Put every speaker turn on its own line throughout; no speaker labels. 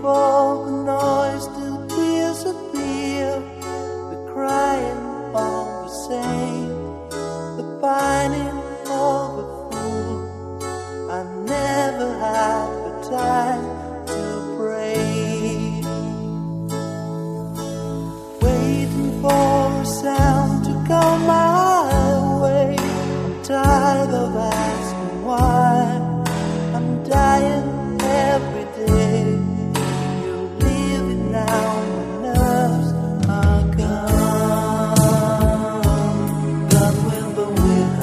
for the noise to disappear, the crying of the saint, the pining of a fool. I never had the time to pray, waiting for a sound to come my way. I'm tired of asking why. I'm dying every day. You're leaving now, my nerves are gone. Gone with the wind,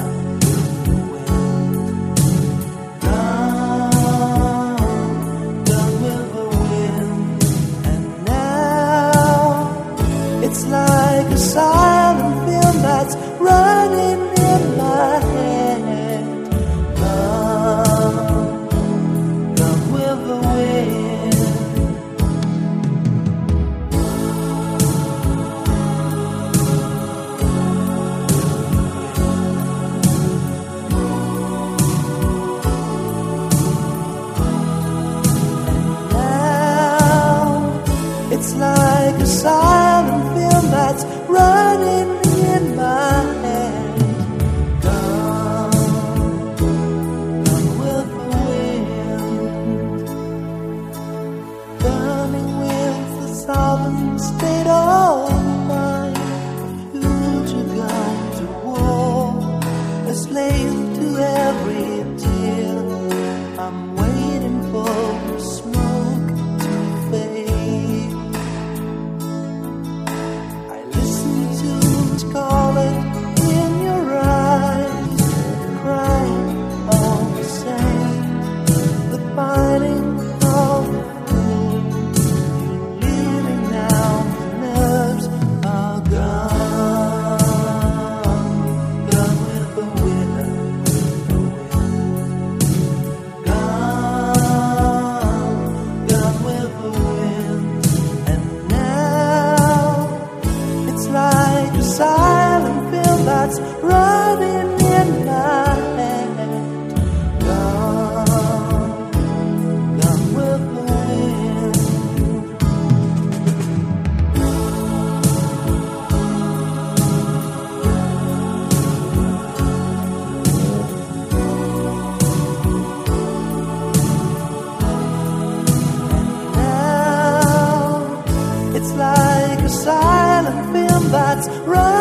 gone with the wind. And now it's like a silent film that's running in my head. Gone with the wind. Now it's like a silent film that's running in my head. Gone with the wind. Burning with the southern state of mind. A future gone to war, a slave to every tear. I'm waiting for the smoke to fade. I listen to scarlet in your eyes, the crying of the saint, the pining of the fool. You're leaving now, the nerves are gone. Gone with the wind. Gone with the wind. And now it's like a silent film that's running in my head. Gone with the wind. Now it's like a silent film that's running